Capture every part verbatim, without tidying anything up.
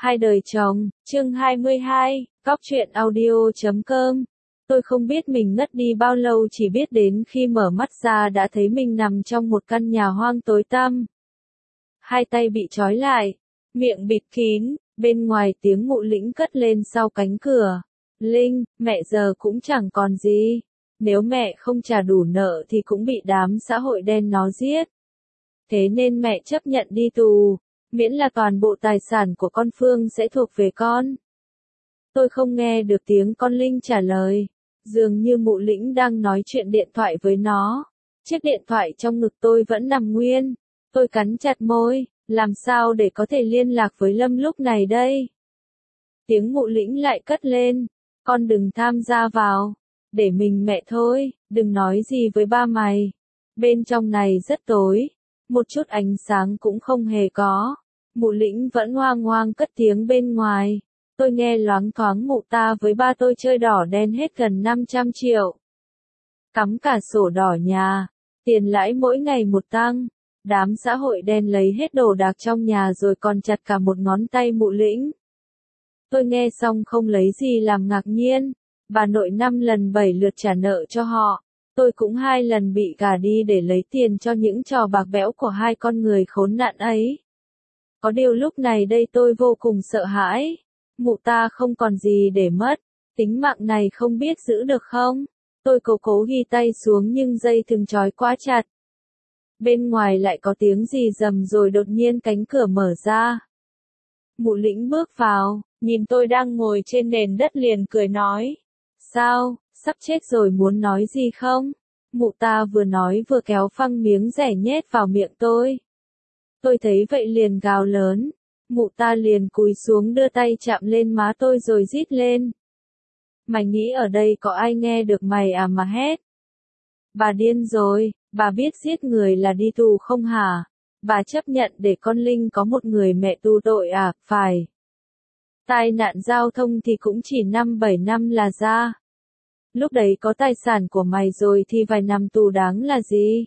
Hai đời chồng, chương hai mươi hai, Góc truyện audio chấm com. Tôi không biết mình ngất đi bao lâu, chỉ biết đến khi mở mắt ra đã thấy mình nằm trong một căn nhà hoang tối tăm. Hai tay bị trói lại, miệng bịt kín, bên ngoài tiếng Mụ Lĩnh cất lên sau cánh cửa. Linh, mẹ giờ cũng chẳng còn gì. Nếu mẹ không trả đủ nợ thì cũng bị đám xã hội đen nó giết. Thế nên mẹ chấp nhận đi tù. Miễn là toàn bộ tài sản của con Phương sẽ thuộc về con. Tôi không nghe được tiếng con Linh trả lời. Dường như Mụ Lĩnh đang nói chuyện điện thoại với nó. Chiếc điện thoại trong ngực tôi vẫn nằm nguyên. Tôi cắn chặt môi, làm sao để có thể liên lạc với Lâm lúc này đây? Tiếng Mụ Lĩnh lại cất lên. Con đừng tham gia vào. Để mình mẹ thôi, đừng nói gì với ba mày. Bên trong này rất tối. Một chút ánh sáng cũng không hề có. Mụ Lĩnh vẫn hoang hoang cất tiếng bên ngoài. Tôi nghe loáng thoáng mụ ta với ba tôi chơi đỏ đen hết gần năm trăm triệu. Cắm cả sổ đỏ nhà. Tiền lãi mỗi ngày một tăng. Đám xã hội đen lấy hết đồ đạc trong nhà rồi còn chặt cả một ngón tay Mụ Lĩnh. Tôi nghe xong không lấy gì làm ngạc nhiên. Bà nội năm lần bảy lượt trả nợ cho họ. Tôi cũng hai lần bị gả đi để lấy tiền cho những trò bạc bẽo của hai con người khốn nạn ấy. Có điều lúc này đây tôi vô cùng sợ hãi. Mụ ta không còn gì để mất. Tính mạng này không biết giữ được không? Tôi cố cố ghi tay xuống nhưng dây thừng trói quá chặt. Bên ngoài lại có tiếng gì rầm rồi đột nhiên cánh cửa mở ra. Mụ Lĩnh bước vào, nhìn tôi đang ngồi trên nền đất liền cười nói. Sao, sắp chết rồi muốn nói gì không? Mụ ta vừa nói vừa kéo phăng miếng rẻ nhét vào miệng tôi. Tôi thấy vậy liền gào lớn. Mụ ta liền cúi xuống đưa tay chạm lên má tôi rồi rít lên. Mày nghĩ ở đây có ai nghe được mày à mà hét? Bà điên rồi, bà biết giết người là đi tù không hả? Bà chấp nhận để con Linh có một người mẹ tù tội à? Phải. Tai nạn giao thông thì cũng chỉ năm bảy năm là ra. Lúc đấy có tài sản của mày rồi thì vài năm tù đáng là gì?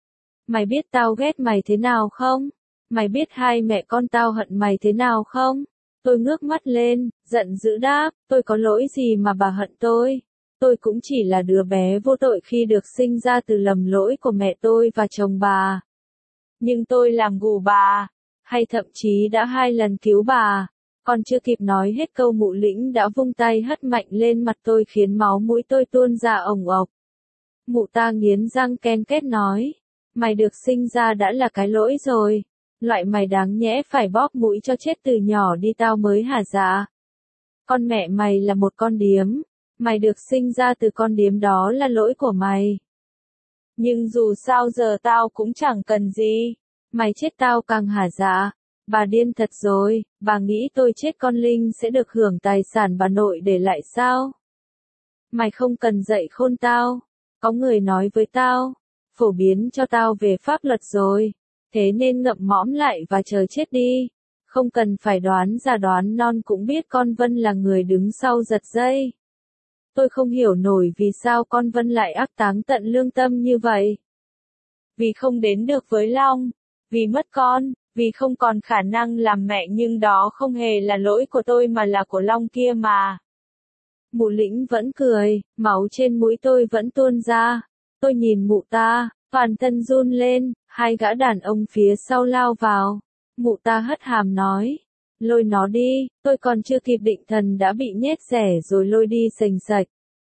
Mày biết tao ghét mày thế nào không? Mày biết hai mẹ con tao hận mày thế nào không? Tôi ngước mắt lên, giận dữ đáp, tôi có lỗi gì mà bà hận tôi? Tôi cũng chỉ là đứa bé vô tội khi được sinh ra từ lầm lỗi của mẹ tôi và chồng bà. Nhưng tôi làm gù bà, hay thậm chí đã hai lần cứu bà. Còn chưa kịp nói hết câu Mụ Lĩnh đã vung tay hất mạnh lên mặt tôi khiến máu mũi tôi tuôn ra ồng ộc. Mụ ta nghiến răng ken két nói, mày được sinh ra đã là cái lỗi rồi. Loại mày đáng nhẽ phải bóp mũi cho chết từ nhỏ đi tao mới hả dạ. Con mẹ mày là một con điếm. Mày được sinh ra từ con điếm đó là lỗi của mày. Nhưng dù sao giờ tao cũng chẳng cần gì. Mày chết tao càng hả dạ. Bà điên thật rồi, bà nghĩ tôi chết con Linh sẽ được hưởng tài sản bà nội để lại sao? Mày không cần dạy khôn tao. Có người nói với tao, phổ biến cho tao về pháp luật rồi. Thế nên ngậm mõm lại và chờ chết đi. Không cần phải đoán già đoán non cũng biết con Vân là người đứng sau giật dây. Tôi không hiểu nổi vì sao con Vân lại ác táng tận lương tâm như vậy. Vì không đến được với Long. Vì mất con. Vì không còn khả năng làm mẹ, nhưng đó không hề là lỗi của tôi mà là của Long kia mà. Mụ Lĩnh vẫn cười, máu trên mũi tôi vẫn tuôn ra. Tôi nhìn mụ ta, toàn thân run lên, hai gã đàn ông phía sau lao vào. Mụ ta hất hàm nói, lôi nó đi, tôi còn chưa kịp định thần đã bị nhét rẻ rồi lôi đi sành sạch.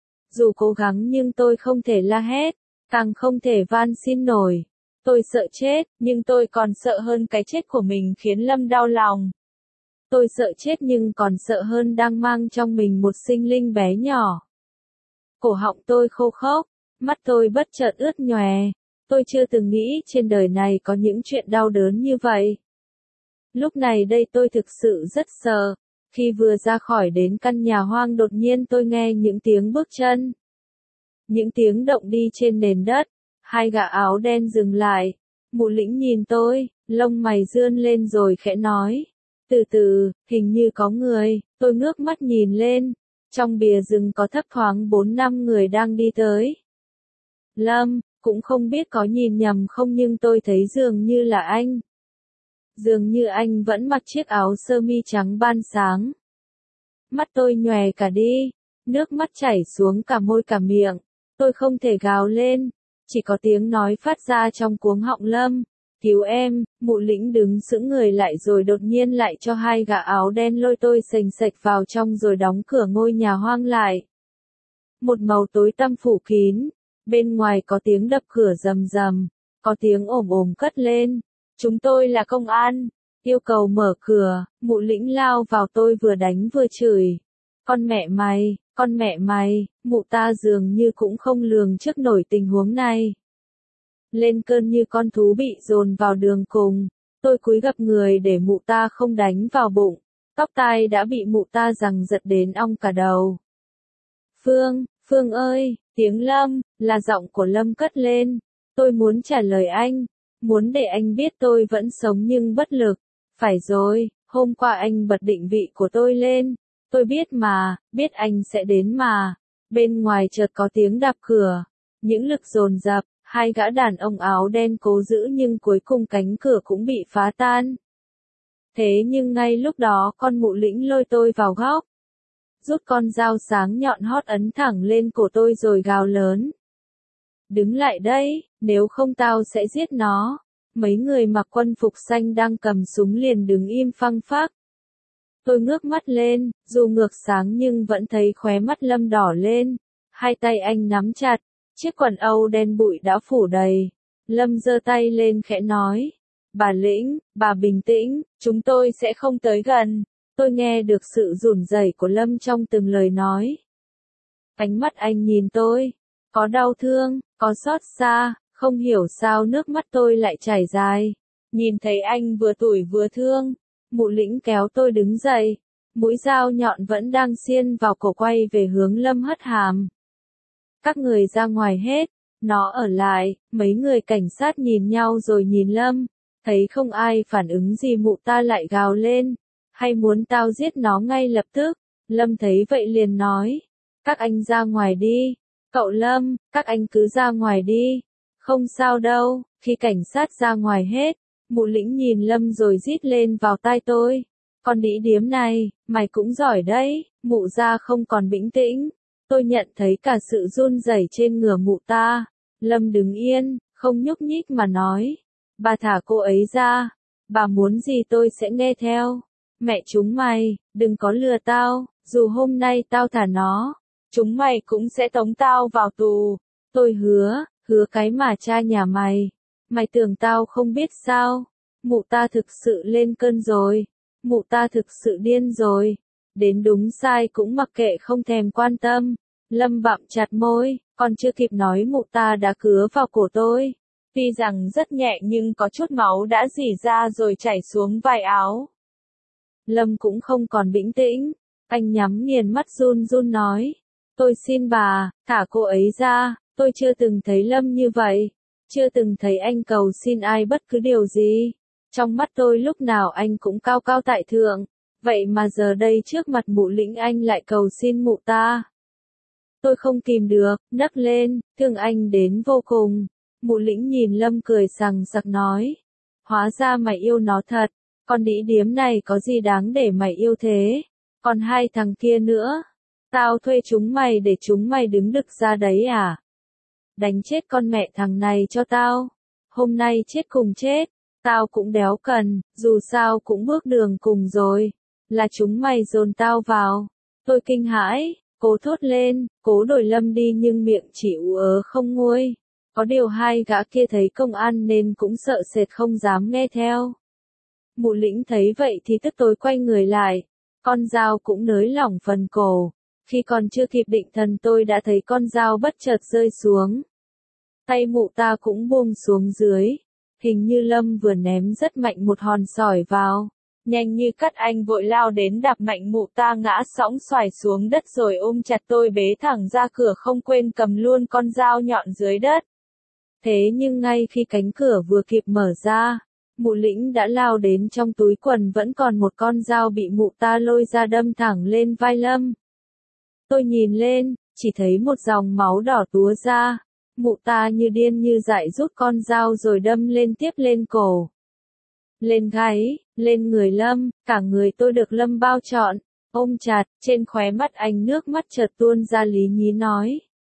Dù cố gắng nhưng tôi không thể la hét, càng không thể van xin nổi. Tôi sợ chết, nhưng tôi còn sợ hơn cái chết của mình khiến Lâm đau lòng. Tôi sợ chết nhưng còn sợ hơn đang mang trong mình một sinh linh bé nhỏ. Cổ họng tôi khô khốc, mắt tôi bất chợt ướt nhòe. Tôi chưa từng nghĩ trên đời này có những chuyện đau đớn như vậy. Lúc này đây tôi thực sự rất sợ. Khi vừa ra khỏi đến căn nhà hoang đột nhiên tôi nghe những tiếng bước chân. Những tiếng động đi trên nền đất. Hai gã áo đen dừng lại. Mụ Lĩnh nhìn tôi, lông mày dương lên rồi khẽ nói. Từ từ, hình như có người. Tôi ngước mắt nhìn lên. Trong bìa rừng có thấp thoáng bốn năm người đang đi tới. Lâm, cũng không biết có nhìn nhầm không nhưng tôi thấy dường như là anh. dường như anh vẫn mặc chiếc áo sơ mi trắng ban sáng. Mắt tôi nhòe cả đi, nước mắt chảy xuống cả môi cả miệng, tôi không thể gào lên, chỉ có tiếng nói phát ra trong cuống họng Lâm. Cứu em, Mụ Lĩnh đứng sững người lại rồi đột nhiên lại cho hai gã áo đen lôi tôi sềnh sệch vào trong rồi đóng cửa ngôi nhà hoang lại. Một màu tối tăm phủ kín, bên ngoài có tiếng đập cửa rầm rầm, có tiếng ồm ồm cất lên. Chúng tôi là công an, yêu cầu mở cửa. Mụ Lĩnh lao vào tôi vừa đánh vừa chửi. Con mẹ mày, con mẹ mày, mụ ta dường như cũng không lường trước nổi tình huống này. Lên cơn như con thú bị dồn vào đường cùng, tôi cúi gập người để mụ ta không đánh vào bụng, tóc tai đã bị mụ ta giằng giật đến ong cả đầu. Phương, Phương ơi, tiếng Lâm, là giọng của Lâm cất lên, tôi muốn trả lời anh, muốn để anh biết tôi vẫn sống nhưng bất lực. Phải rồi, hôm qua anh bật định vị của tôi lên, tôi biết mà, biết anh sẽ đến mà. Bên ngoài chợt có tiếng đạp cửa, những lực dồn dập. Hai gã đàn ông áo đen cố giữ nhưng cuối cùng cánh cửa cũng bị phá tan. Thế nhưng ngay lúc đó con Mụ Lĩnh lôi tôi vào góc. Rút con dao sáng nhọn hót ấn thẳng lên cổ tôi rồi gào lớn. Đứng lại đây, nếu không tao sẽ giết nó. Mấy người mặc quân phục xanh đang cầm súng liền đứng im phăng phắc. Tôi ngước mắt lên, dù ngược sáng nhưng vẫn thấy khóe mắt Lâm đỏ lên. Hai tay anh nắm chặt. Chiếc quần âu đen bụi đã phủ đầy. Lâm giơ tay lên khẽ nói. Bà Lĩnh, bà bình tĩnh, chúng tôi sẽ không tới gần. Tôi nghe được sự run rẩy của Lâm trong từng lời nói. Ánh mắt anh nhìn tôi. Có đau thương, có xót xa, không hiểu sao nước mắt tôi lại chảy dài. Nhìn thấy anh vừa tủi vừa thương. Mụ Lĩnh kéo tôi đứng dậy. Mũi dao nhọn vẫn đang xiên vào cổ quay về hướng Lâm hất hàm. Các người ra ngoài hết, nó ở lại. Mấy người cảnh sát nhìn nhau rồi nhìn Lâm, thấy không ai phản ứng gì mụ ta lại gào lên, hay muốn tao giết nó ngay lập tức. Lâm thấy vậy liền nói, các anh ra ngoài đi. Cậu Lâm, các anh cứ ra ngoài đi, không sao đâu. Khi cảnh sát ra ngoài hết, Mụ Lĩnh nhìn Lâm rồi rít lên vào tai tôi, con đĩ điếm này, mày cũng giỏi đấy. Mụ ra không còn bình tĩnh. Tôi nhận thấy cả sự run rẩy trên người mụ ta. Lâm đứng yên, không nhúc nhích mà nói. Bà thả cô ấy ra. Bà muốn gì tôi sẽ nghe theo. Mẹ chúng mày, đừng có lừa tao. Dù hôm nay tao thả nó, chúng mày cũng sẽ tống tao vào tù. Tôi hứa, hứa cái mà cha nhà mày. Mày tưởng tao không biết sao. Mụ ta thực sự lên cơn rồi. Mụ ta thực sự điên rồi. Đến đúng sai cũng mặc kệ không thèm quan tâm. Lâm bặm chặt môi, còn chưa kịp nói mụ ta đã cứa vào cổ tôi. Tuy rằng rất nhẹ nhưng có chút máu đã rỉ ra rồi chảy xuống vai áo. Lâm cũng không còn bình tĩnh, anh nhắm nghiền mắt run run nói. Tôi xin bà, thả cô ấy ra, tôi chưa từng thấy Lâm như vậy. Chưa từng thấy anh cầu xin ai bất cứ điều gì. Trong mắt tôi lúc nào anh cũng cao cao tại thượng. Vậy mà giờ đây trước mặt Mụ Lĩnh anh lại cầu xin mụ ta. Tôi không kìm được, nấc lên, thương anh đến vô cùng. Mụ Lĩnh nhìn Lâm cười sằng sặc nói. Hóa ra mày yêu nó thật, con đĩ điếm này có gì đáng để mày yêu thế. Còn hai thằng kia nữa, tao thuê chúng mày để chúng mày đứng đực ra đấy à? Đánh chết con mẹ thằng này cho tao. Hôm nay chết cùng chết, tao cũng đéo cần, dù sao cũng bước đường cùng rồi. Là chúng mày dồn tao vào. Tôi kinh hãi. Cố thốt lên, cố đuổi Lâm đi nhưng miệng chỉ ú ớ không nguôi. Có điều hai gã kia thấy công an nên cũng sợ sệt không dám nghe theo. Mụ Lĩnh thấy vậy thì tức tối quay người lại. Con dao cũng nới lỏng phần cổ. Khi còn chưa kịp định thần tôi đã thấy con dao bất chợt rơi xuống. Tay mụ ta cũng buông xuống dưới. Hình như Lâm vừa ném rất mạnh một hòn sỏi vào. Nhanh như cắt anh vội lao đến đạp mạnh mụ ta ngã sõng xoài xuống đất rồi ôm chặt tôi bế thẳng ra cửa không quên cầm luôn con dao nhọn dưới đất. Thế nhưng ngay khi cánh cửa vừa kịp mở ra, Mụ Lĩnh đã lao đến trong túi quần vẫn còn một con dao bị mụ ta lôi ra đâm thẳng lên vai Lâm. Tôi nhìn lên, chỉ thấy một dòng máu đỏ túa ra. Mụ ta như điên như dại rút con dao rồi đâm lên tiếp lên cổ. lên gáy, lên người Lâm, cả người tôi được Lâm bao trọn, ôm chặt, trên khóe mắt anh nước mắt chợt tuôn ra lý nhí nói.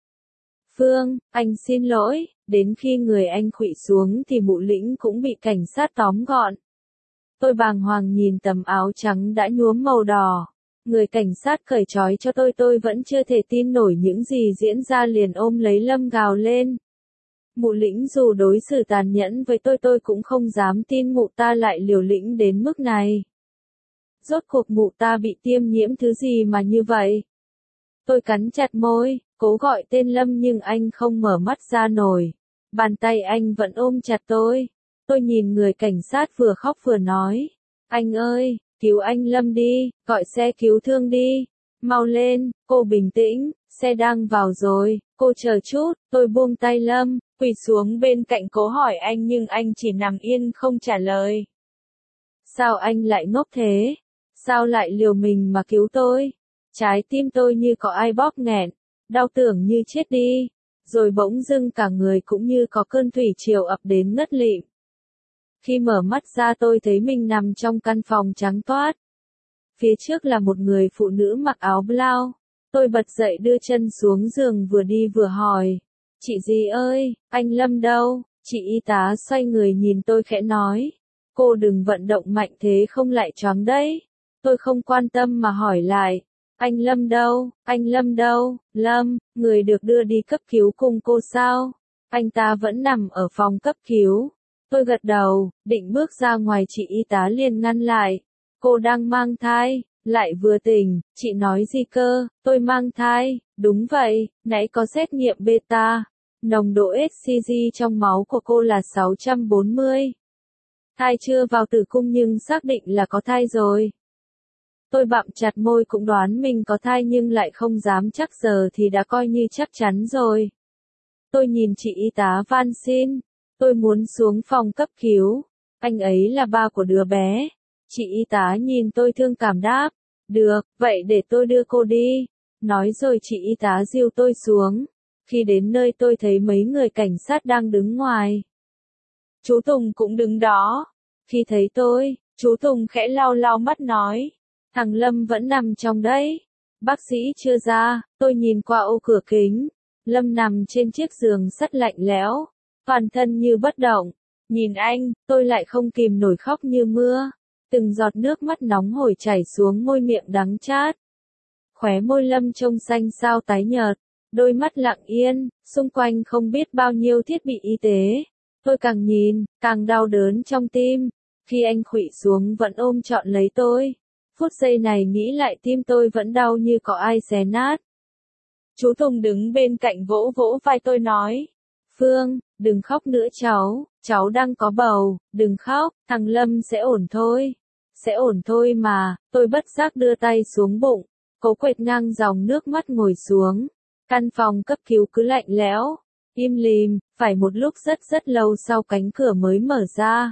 Phương, anh xin lỗi, đến khi người anh khuỵu xuống thì Mụ Lĩnh cũng bị cảnh sát tóm gọn. Tôi bàng hoàng nhìn tấm áo trắng đã nhuốm màu đỏ. Người cảnh sát cởi trói cho tôi tôi vẫn chưa thể tin nổi những gì diễn ra liền ôm lấy Lâm gào lên. Mụ Lĩnh dù đối xử tàn nhẫn với tôi tôi cũng không dám tin mụ ta lại liều lĩnh đến mức này. Rốt cuộc mụ ta bị tiêm nhiễm thứ gì mà như vậy? Tôi cắn chặt môi, cố gọi tên Lâm nhưng anh không mở mắt ra nổi. Bàn tay anh vẫn ôm chặt tôi. Tôi nhìn người cảnh sát vừa khóc vừa nói. Anh ơi, cứu anh Lâm đi, gọi xe cứu thương đi. Mau lên, cô bình tĩnh, xe đang vào rồi, cô chờ chút. Tôi buông tay Lâm, quỳ xuống bên cạnh cố hỏi anh nhưng anh chỉ nằm yên không trả lời. Sao anh lại ngốc thế? Sao lại liều mình mà cứu tôi? Trái tim tôi như có ai bóp nghẹn, đau tưởng như chết đi, rồi bỗng dưng cả người cũng như có cơn thủy triều ập đến ngất lịm. Khi mở mắt ra tôi thấy mình nằm trong căn phòng trắng toát. Phía trước là một người phụ nữ mặc áo blau. Tôi bật dậy đưa chân xuống giường vừa đi vừa hỏi. Chị gì ơi, anh Lâm đâu? Chị y tá xoay người nhìn tôi khẽ nói. Cô đừng vận động mạnh thế không lại choáng đấy. Tôi không quan tâm mà hỏi lại. Anh Lâm đâu, anh Lâm đâu, Lâm, người được đưa đi cấp cứu cùng cô sao? Anh ta vẫn nằm ở phòng cấp cứu. Tôi gật đầu, định bước ra ngoài chị y tá liền ngăn lại. Cô đang mang thai, lại vừa tỉnh, chị nói gì cơ, tôi mang thai, đúng vậy, nãy có xét nghiệm beta. Nồng độ ếch xê giê trong máu của cô là sáu trăm bốn mươi. Thai chưa vào tử cung nhưng xác định là có thai rồi. Tôi bặm chặt môi cũng đoán mình có thai nhưng lại không dám chắc giờ thì đã coi như chắc chắn rồi. Tôi nhìn chị y tá van xin. Tôi muốn xuống phòng cấp cứu. Anh ấy là ba của đứa bé. Chị y tá nhìn tôi thương cảm đáp. Được, vậy để tôi đưa cô đi. Nói rồi chị y tá dìu tôi xuống. Khi đến nơi tôi thấy mấy người cảnh sát đang đứng ngoài. Chú Tùng cũng đứng đó. Khi thấy tôi, chú Tùng khẽ lau lau mắt nói. Thằng Lâm vẫn nằm trong đấy. Bác sĩ chưa ra, tôi nhìn qua ô cửa kính. Lâm nằm trên chiếc giường sắt lạnh lẽo, toàn thân như bất động. Nhìn anh, tôi lại không kìm nổi khóc như mưa. Từng giọt nước mắt nóng hổi chảy xuống môi miệng đắng chát. Khóe môi Lâm trông xanh xao tái nhợt, đôi mắt lặng yên, xung quanh không biết bao nhiêu thiết bị y tế. Tôi càng nhìn, càng đau đớn trong tim. Khi anh khuỵu xuống vẫn ôm trọn lấy tôi. Phút giây này nghĩ lại tim tôi vẫn đau như có ai xé nát. Chú Tùng đứng bên cạnh vỗ vỗ vai tôi nói. Phương, đừng khóc nữa cháu, cháu đang có bầu, đừng khóc, thằng Lâm sẽ ổn thôi. Sẽ ổn thôi mà, tôi bất giác đưa tay xuống bụng, cố quệt ngang dòng nước mắt ngồi xuống. Căn phòng cấp cứu cứ lạnh lẽo, im lìm, phải một lúc rất rất lâu sau cánh cửa mới mở ra.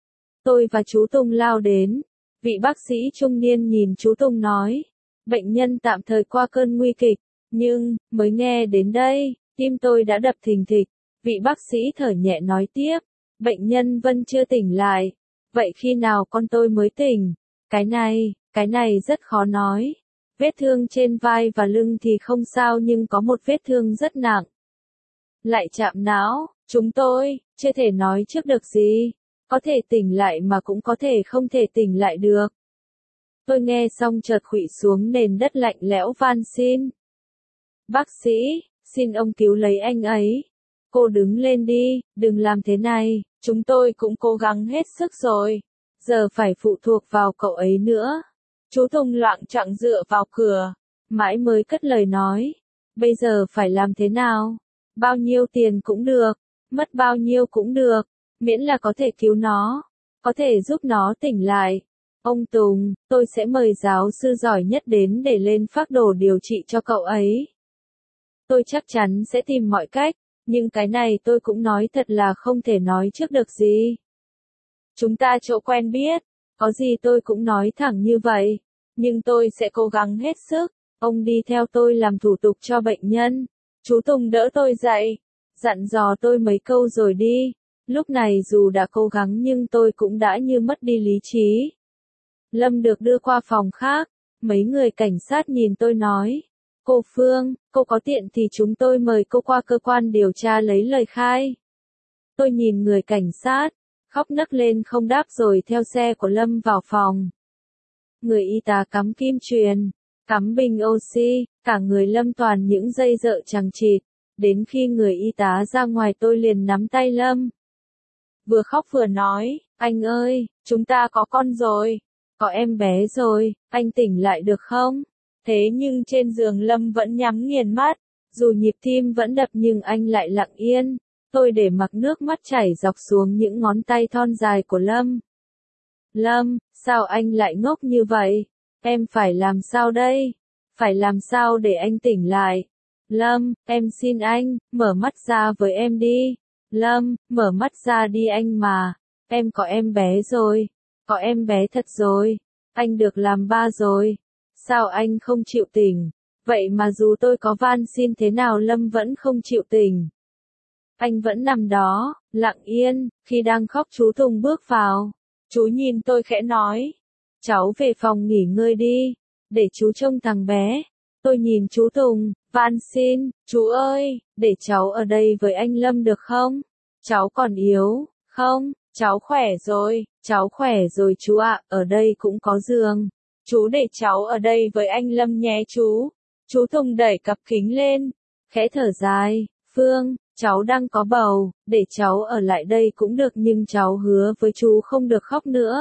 Tôi và chú Tùng lao đến. Vị bác sĩ trung niên nhìn chú Tùng nói. Bệnh nhân tạm thời qua cơn nguy kịch, nhưng, mới nghe đến đây, tim tôi đã đập thình thịch. Vị bác sĩ thở nhẹ nói tiếp. Bệnh nhân Vân chưa tỉnh lại. Vậy khi nào con tôi mới tỉnh? Cái này, cái này rất khó nói. Vết thương trên vai và lưng thì không sao nhưng có một vết thương rất nặng. Lại chạm não, chúng tôi, chưa thể nói trước được gì. Có thể tỉnh lại mà cũng có thể không thể tỉnh lại được. Tôi nghe xong chợt khuỵu xuống nền đất lạnh lẽo van xin. Bác sĩ, xin ông cứu lấy anh ấy. Cô đứng lên đi, đừng làm thế này, chúng tôi cũng cố gắng hết sức rồi. Giờ phải phụ thuộc vào cậu ấy nữa. Chú Tùng loạng choạng dựa vào cửa, mãi mới cất lời nói. Bây giờ phải làm thế nào? Bao nhiêu tiền cũng được, mất bao nhiêu cũng được, miễn là có thể cứu nó, có thể giúp nó tỉnh lại. Ông Tùng, tôi sẽ mời giáo sư giỏi nhất đến để lên phác đồ điều trị cho cậu ấy. Tôi chắc chắn sẽ tìm mọi cách, nhưng cái này tôi cũng nói thật là không thể nói trước được gì. Chúng ta chỗ quen biết, có gì tôi cũng nói thẳng như vậy, nhưng tôi sẽ cố gắng hết sức. Ông đi theo tôi làm thủ tục cho bệnh nhân. Chú Tùng đỡ tôi dậy, dặn dò tôi mấy câu rồi đi. Lúc này dù đã cố gắng nhưng tôi cũng đã như mất đi lý trí. Lâm được đưa qua phòng khác, mấy người cảnh sát nhìn tôi nói. Cô Phương, cô có tiện thì chúng tôi mời cô qua cơ quan điều tra lấy lời khai. Tôi nhìn người cảnh sát, khóc nấc lên không đáp rồi theo xe của Lâm vào phòng. Người y tá cắm kim truyền, cắm bình oxy, cả người Lâm toàn những dây dợ chằng chịt. Đến khi người y tá ra ngoài tôi liền nắm tay Lâm. Vừa khóc vừa nói, anh ơi, chúng ta có con rồi, có em bé rồi, anh tỉnh lại được không? Thế nhưng trên giường Lâm vẫn nhắm nghiền mắt, dù nhịp tim vẫn đập nhưng anh lại lặng yên. Tôi để mặc nước mắt chảy dọc xuống những ngón tay thon dài của Lâm. Lâm, sao anh lại ngốc như vậy? Em phải làm sao đây? Phải làm sao để anh tỉnh lại? Lâm, em xin anh, mở mắt ra với em đi. Lâm, mở mắt ra đi anh mà. Em có em bé rồi. Có em bé thật rồi. Anh được làm ba rồi. Sao anh không chịu tỉnh? Vậy mà dù tôi có van xin thế nào Lâm vẫn không chịu tỉnh. Anh vẫn nằm đó, lặng yên, khi đang khóc chú Tùng bước vào. Chú nhìn tôi khẽ nói. Cháu về phòng nghỉ ngơi đi, để chú trông thằng bé. Tôi nhìn chú Tùng, van xin, chú ơi, để cháu ở đây với anh Lâm được không? Cháu còn yếu, không, cháu khỏe rồi, cháu khỏe rồi chú ạ, ở đây cũng có giường. Chú để cháu ở đây với anh Lâm nhé chú. Chú Tùng đẩy cặp kính lên, khẽ thở dài, Phương, cháu đang có bầu, để cháu ở lại đây cũng được nhưng cháu hứa với chú không được khóc nữa.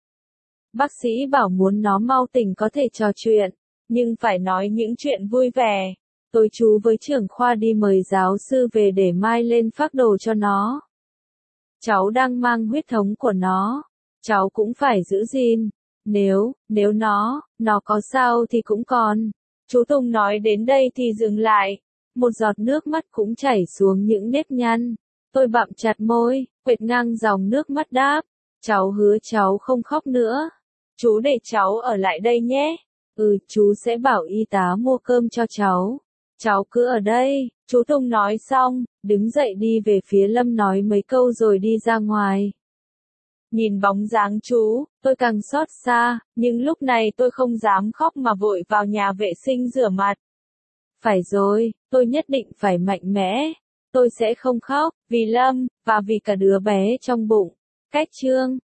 Bác sĩ bảo muốn nó mau tỉnh có thể trò chuyện, nhưng phải nói những chuyện vui vẻ. Tôi chú với trưởng khoa đi mời giáo sư về để mai lên phác đồ cho nó. Cháu đang mang huyết thống của nó, cháu cũng phải giữ gìn. Nếu, nếu nó, nó có sao thì cũng còn. Chú Tùng nói đến đây thì dừng lại. Một giọt nước mắt cũng chảy xuống những nếp nhăn. Tôi bặm chặt môi, quệt ngang dòng nước mắt đáp. Cháu hứa cháu không khóc nữa. Chú để cháu ở lại đây nhé. Ừ, chú sẽ bảo y tá mua cơm cho cháu. Cháu cứ ở đây. Chú Tùng nói xong, đứng dậy đi về phía Lâm nói mấy câu rồi đi ra ngoài. Nhìn bóng dáng chú, tôi càng xót xa, nhưng lúc này tôi không dám khóc mà vội vào nhà vệ sinh rửa mặt. Phải rồi, tôi nhất định phải mạnh mẽ. Tôi sẽ không khóc, vì Lâm, và vì cả đứa bé trong bụng. Cách chương